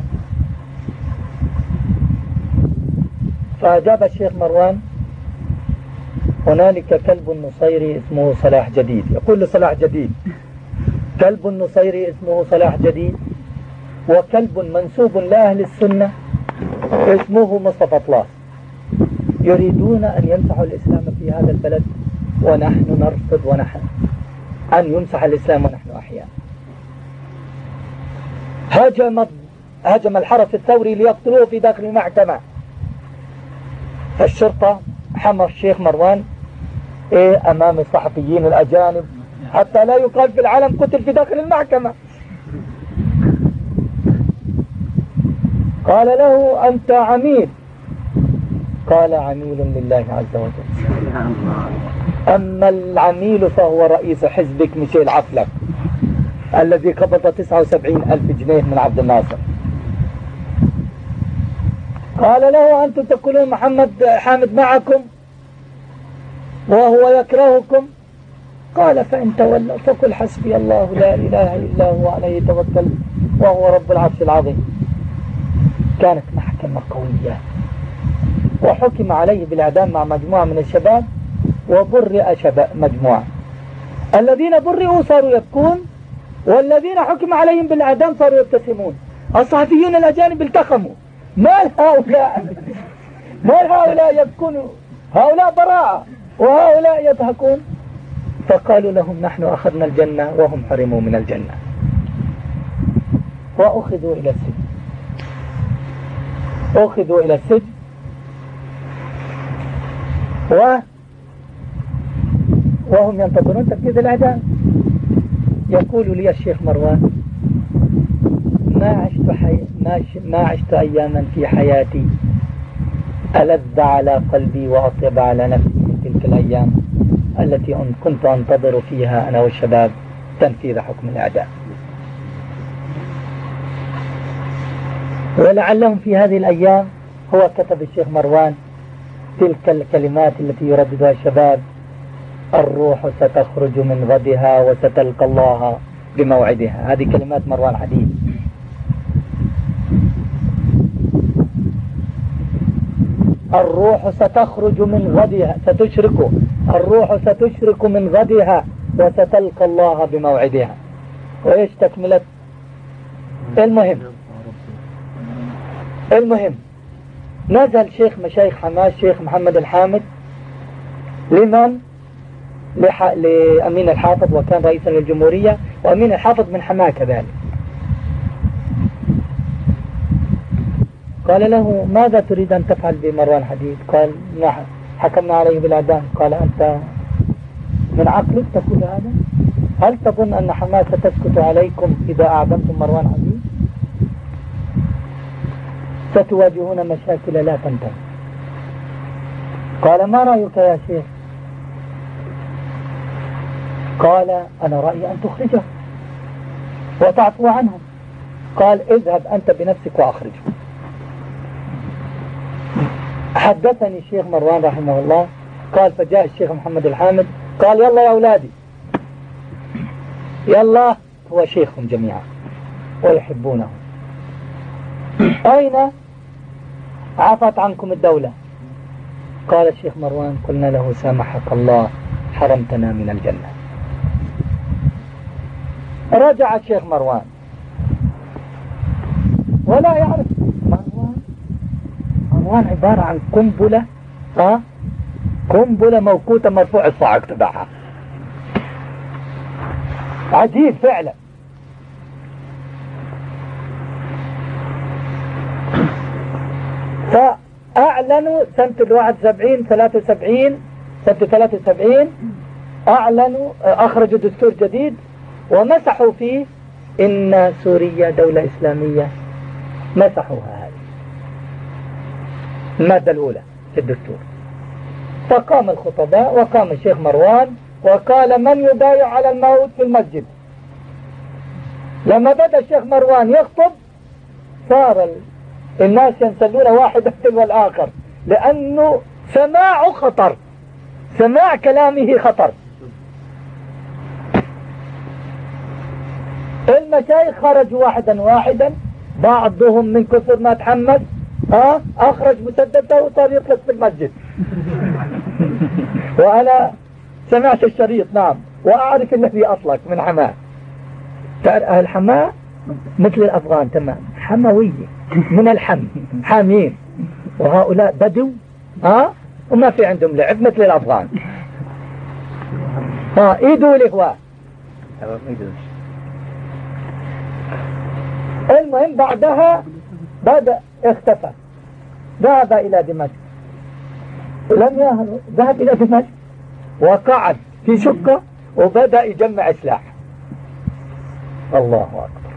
فأجاب الشيخ مروان: هنالك كلب نصيري اسمه صلاح جديد. يقول لصلاح جديد: كلب نصيري اسمه صلاح جديد، وكلب منسوب لأهل السنة اسمه مصطفى طلاس، يريدون أن يمسحوا الإسلام في هذا البلد، ونحن نرفض ونحن أن يمسح الإسلام ونحن أحياء. هجم الحرس الثوري ليقتلوه في داخل المحكمة. فالشرطة حمى الشيخ مروان أمام الصحفيين الأجانب حتى لا يقال في العالم قتل في داخل المحكمة. قال له: أنت عميل. قال: عميل لله عز وجل. أما العميل فهو رئيس حزبك ميشيل عفلك الذي قبض 79,000 جنيه من عبد الناصر. قال له: أنتم تقولون محمد حامد معكم وهو يكرهكم. قال: فإن تولوا فقل حسبي الله لا إله إلا هو عليه توكل وهو رب العرش العظيم. كانت محكمة قوية، وحكم عليه بالإعدام مع مجموعة من الشباب، وبرئ مجموعة. الذين برئوا صاروا يبكون، والذين حكم عليهم بالإعدام صاروا يبتسمون. الصحفيون الأجانب التخموا: مال هؤلاء يبكون؟ هؤلاء براءة وهؤلاء يضحكون. فقالوا لهم: نحن أخذنا الجنة وهم حرموا من الجنة. وأخذوا إلى السجن. وهم ينتظرون تنفيذ الإعدام. يقول لي الشيخ مروان: ما عشت أياما في حياتي ألذ على قلبي وأطيب على نفسي من تلك الأيام التي كنت أنتظر فيها أنا والشباب تنفيذ حكم الإعدام. ولعلهم في هذه الأيام هو كتب الشيخ مروان تلك الكلمات التي يرددها الشباب: الروح ستخرج من غدها وستلقى الله بموعدها. هذه كلمات مروان حديد. الروح ستخرج من غدها، الروح ستشرك من غدها وستلقى الله بموعدها. وإيش تكملة؟ المهم نزل شيخ مشايخ حماس شيخ محمد الحامد لأمين الحافظ، وكان رئيسا للجمهورية، وأمين الحافظ من حماه كذلك. قال له: ماذا تريد أن تفعل بمروان حديد؟ قال: نعم، حكمنا عليه بالإعدام. قال: أنت من عقلك تقول هذا؟ هل تظن أن حماس ستسكت عليكم إذا أعدمتم مروان حديد؟ ستواجهون مشاكل لا تنتهي. قال: ما رأيك يا شيخ؟ قال: أنا رأيي أن تخرجه وتعفو عنهم. قال: اذهب أنت بنفسك وأخرجه. حدثني الشيخ مروان رحمه الله قال: فجاء الشيخ محمد الحامد قال: يلا يا أولادي، يلا. هو شيخهم جميعا ويحبونه. أين عفت عنكم الدولة؟ قال الشيخ مروان: قلنا له: سامحك الله، حرمتنا من الجنة. رجع الشيخ مروان ولا يعرف. مروان عبارة عن قنبلة موقوتة مرفوع الصاعق تبعها. عجيب فعلا. فأعلنوا سنة 73 أعلنوا، أخرجوا دستور جديد ومسحوا فيه إن سوريا دولة إسلامية. مسحوها هذه المادة الأولى في الدستور. فقام الخطباء وقام الشيخ مروان وقال: من يبايع على الموت في المسجد؟ لما بدأ الشيخ مروان يخطب صار الناس ينسلون واحدا تلو الآخر، لأنه سماع خطر، سماع كلامه خطر. المشايخ خرجوا واحدا واحدا، بعضهم من كثر ما تحمس أخرج مسدده وصار يطلق في المسجد. وأنا سمعت الشريط، نعم، وأعرف الذي أطلق من حماه. أهل حماه مثل الأفغان تمام، حموية من الحم، حامين، وهؤلاء بدو وما في عندهم لعب مثل الأفغان. إيدوا الإخوة. المهم بعدها بدأ اختفى، ذهب إلى دمشق، لم يهرب، ذهب إلى دمشق وقعد في شقة وبدأ يجمع سلاح. الله أكبر،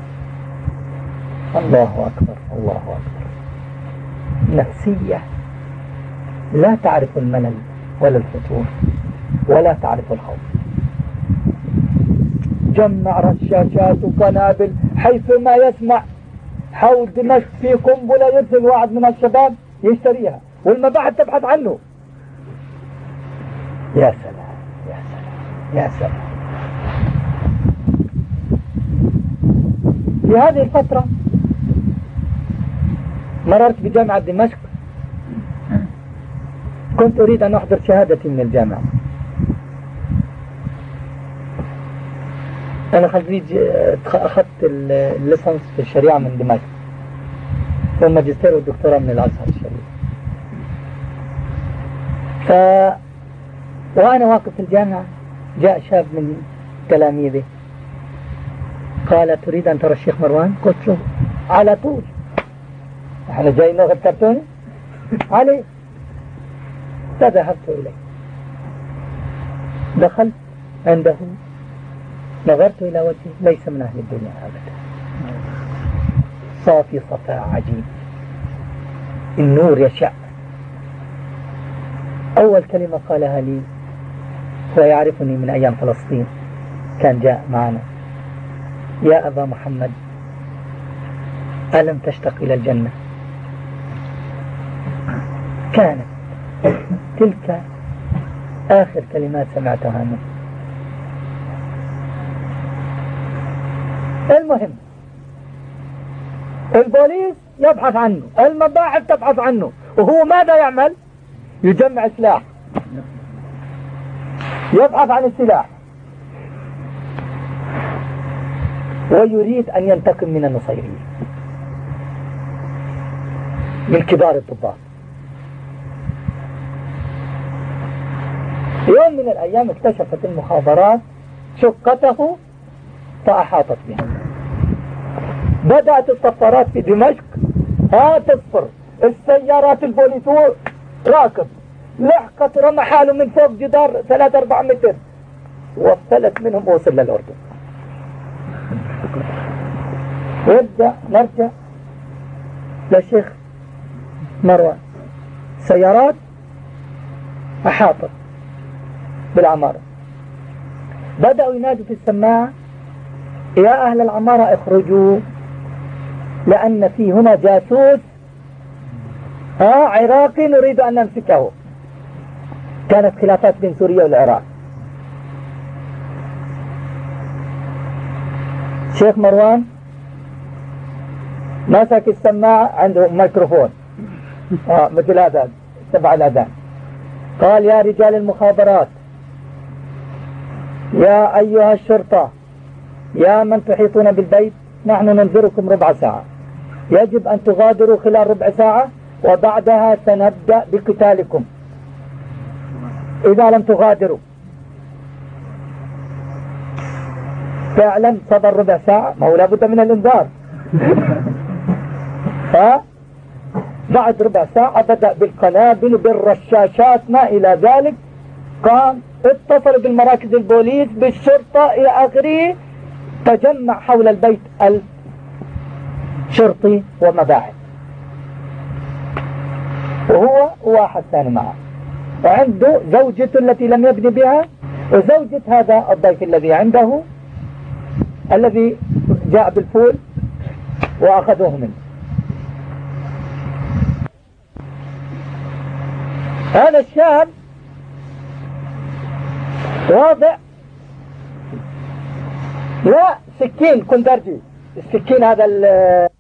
الله أكبر، الله أكبر. نفسية لا تعرف الملل ولا الفتور ولا تعرف الخوف. جمع رشاشات وقنابل حيثما يسمع حول دمشق في قنبلة، يرسل واحد من الشباب يشتريها والمباحث تبحث عنه. يا سلام يا سلام يا سلام. في هذه الفترة مررت بجامعة دمشق، كنت أريد أن أحضر شهادتي من الجامعة. أنا خريج، أخذت الليسانس في الشريعة من دمشق والماجستير والدكتوراه من الأزهر الشريف. وأنا واقف في الجامعة جاء شاب من تلاميذي قال: تريد أن ترى الشيخ مروان؟ قلت له على طول، احنا جايين ناخذ كرتوني عليه. فذهبت إليه، دخلت عنده، نظرت إلى وجهه، ليس من أهل الدنيا أبدا، صافي صفاء عجيب، النور يشع. أول كلمة قالها لي، هو يعرفني من أيام فلسطين، كان جاء معنا: يا أبا محمد، ألم تشتق إلى الجنة؟ كانت تلك آخر كلمات سمعتها منه. المهم البوليس يبحث عنه، المباحث تبحث عنه، وهو ماذا يعمل؟ يجمع سلاح، يبحث عن السلاح، ويريد أن ينتقم من النصيريين، من كبار الضباط. يوم من الأيام اكتشفت المخابرات شقته فأحاطت بها. بدأت الصفارات في دمشق تصفر، السيارات البوليس راكب، لحقت رمى حاله من فوق جدار 3-4 متر وفلت منهم ووصل للأردن. ويبدأ نرجع للشيخ مروان، سيارات أحاطت بالعمارة، بدأوا ينادوا في السماعة: يا أهل العمارة اخرجوا، لأن في هنا جاسوس عراقي نريد أن نمسكه. كانت خلافات بين سوريا والعراق. شيخ مروان مسك السماعة، عنده ميكروفون مثل هذا تبع الأذان، قال: يا رجال المخابرات، يا أيها الشرطة، يا من تحيطون بالبيت، نحن ننذركم ربع ساعة، يجب أن تغادروا خلال ربع ساعة وبعدها سنبدأ بقتالكم إذا لم تغادروا. فعلا صبر ربع ساعة، ما هو لابد من الإنذار. بعد ربع ساعة بدأ بالقنابل بالرشاشات ما إلى ذلك، قام اتصل بالمراكز البوليس بالشرطة إلى آخره، تجمع حول البيت الشرطي ومباحث، وهو واحد ثاني معه، وعنده زوجته التي لم يبني بها، وزوجة هذا الضيف الذي عنده الذي جاء بالفول وأخذوه منه. هذا الشاب واضع لا سكين كندرجي، السكين هذا